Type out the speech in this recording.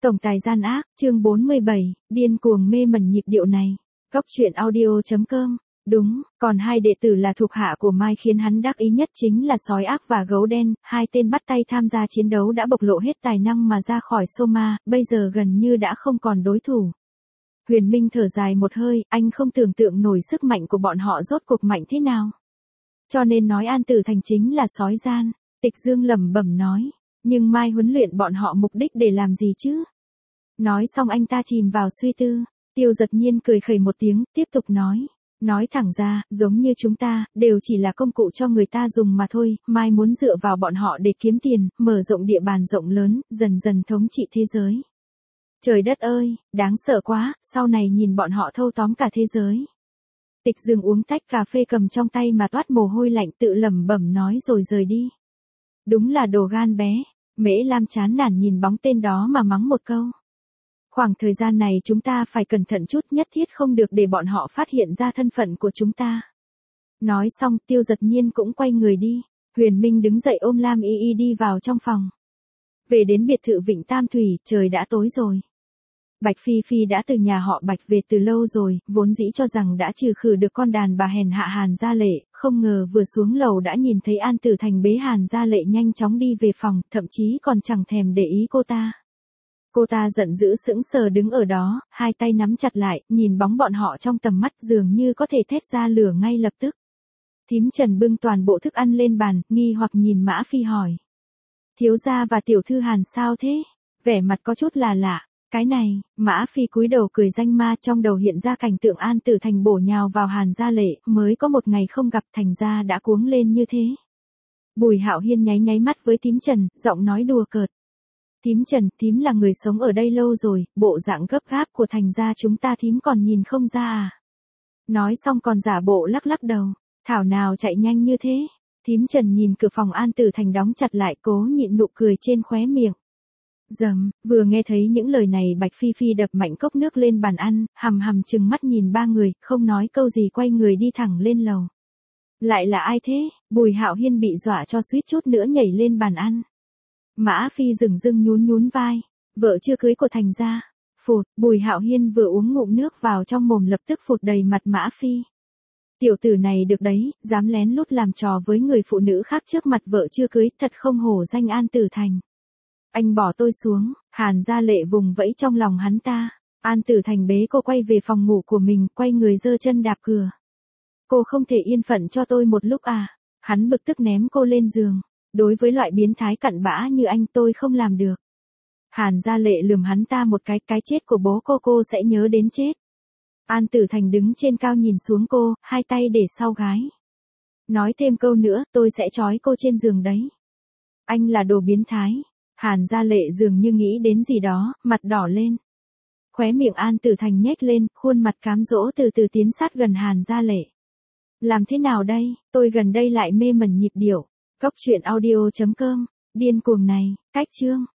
Tổng tài gian ác, chương 47, điên cuồng mê mẩn nhịp điệu này. Góc truyện audio.com. Đúng, còn hai đệ tử là thuộc hạ của Mai khiến hắn đắc ý nhất chính là sói ác và gấu đen, hai tên bắt tay tham gia chiến đấu đã bộc lộ hết tài năng mà ra khỏi Soma, bây giờ gần như đã không còn đối thủ. Huyền Minh thở dài một hơi, anh không tưởng tượng nổi sức mạnh của bọn họ rốt cuộc mạnh thế nào. Cho nên nói An Tử Thành chính là sói gian, Tịch Dương lẩm bẩm nói, nhưng Mai huấn luyện bọn họ mục đích để làm gì chứ? Nói xong anh ta chìm vào suy tư, Tiêu Giật Nhiên cười khẩy một tiếng, tiếp tục nói thẳng ra, giống như chúng ta, đều chỉ là công cụ cho người ta dùng mà thôi, Mai muốn dựa vào bọn họ để kiếm tiền, mở rộng địa bàn rộng lớn, dần dần thống trị thế giới. Trời đất ơi, đáng sợ quá, sau này nhìn bọn họ thâu tóm cả thế giới. Tịch Dương uống tách cà phê cầm trong tay mà toát mồ hôi lạnh tự lẩm bẩm nói rồi rời đi. Đúng là đồ gan bé, Mễ Lam chán nản nhìn bóng tên đó mà mắng một câu. Khoảng thời gian này chúng ta phải cẩn thận chút, nhất thiết không được để bọn họ phát hiện ra thân phận của chúng ta. Nói xong Tiêu Giật Nhiên cũng quay người đi, Huyền Minh đứng dậy ôm Lam Y Y đi vào trong phòng. Về đến biệt thự Vịnh Tam Thủy, trời đã tối rồi. Bạch Phi Phi đã từ nhà họ Bạch về từ lâu rồi, vốn dĩ cho rằng đã trừ khử được con đàn bà hèn hạ Hàn Gia Lệ, không ngờ vừa xuống lầu đã nhìn thấy An Tử Thành bế Hàn Gia Lệ nhanh chóng đi về phòng, thậm chí còn chẳng thèm để ý cô ta. Cô ta giận dữ sững sờ đứng ở đó, hai tay nắm chặt lại, nhìn bóng bọn họ trong tầm mắt dường như có thể thét ra lửa ngay lập tức. Thím Trần bưng toàn bộ thức ăn lên bàn, nghi hoặc nhìn Mã Phi hỏi. Thiếu gia và tiểu thư Hàn sao thế? Vẻ mặt có chút là lạ. Cái này, Mã Phi cúi đầu cười danh ma, trong đầu hiện ra cảnh tượng An Tử Thành bổ nhào vào Hàn Gia Lệ, mới có một ngày không gặp thành ra đã cuống lên như thế. Bùi Hạo Hiên nháy mắt với thím Trần, giọng nói đùa cợt. Thím Trần, thím là người sống ở đây lâu rồi, bộ dạng gấp gáp của thành gia chúng ta thím còn nhìn không ra à? Nói xong còn giả bộ lắc lắc đầu, thảo nào chạy nhanh như thế. Thím Trần nhìn cửa phòng An Tử Thành đóng chặt lại, cố nhịn nụ cười trên khóe miệng. Vừa nghe thấy những lời này Bạch Phi Phi đập mạnh cốc nước lên bàn ăn, hằm trừng mắt nhìn ba người, không nói câu gì quay người đi thẳng lên lầu. Lại là ai thế? Bùi Hạo Hiên bị dọa cho suýt chút nữa nhảy lên bàn ăn. Mã Phi dừng nhún vai, vợ chưa cưới của thành gia. Phụt, Bùi Hạo Hiên vừa uống ngụm nước vào trong mồm lập tức phụt đầy mặt Mã Phi. Tiểu tử này được đấy, dám lén lút làm trò với người phụ nữ khác trước mặt vợ chưa cưới, thật không hổ danh An Tử Thành. Anh bỏ tôi xuống, Hàn Gia Lệ vùng vẫy trong lòng hắn ta. An Tử Thành bế cô quay về phòng ngủ của mình, quay người giơ chân đạp cửa. Cô không thể yên phận cho tôi một lúc à? Hắn bực tức ném cô lên giường. Đối với loại biến thái cặn bã như anh tôi không làm được. Hàn Gia Lệ lườm hắn ta một cái chết của bố cô sẽ nhớ đến chết. An Tử Thành đứng trên cao nhìn xuống cô, hai tay để sau gái. Nói thêm câu nữa, tôi sẽ trói cô trên giường đấy. Anh là đồ biến thái. Hàn Gia Lệ dường như nghĩ đến gì đó, mặt đỏ lên. Khóe miệng An Tử Thành nhếch lên, khuôn mặt cám dỗ từ từ tiến sát gần Hàn Gia Lệ. Làm thế nào đây, tôi gần đây lại mê mẩn nhịp điệu. Góc truyện audio.com, điên cuồng này, cách chương.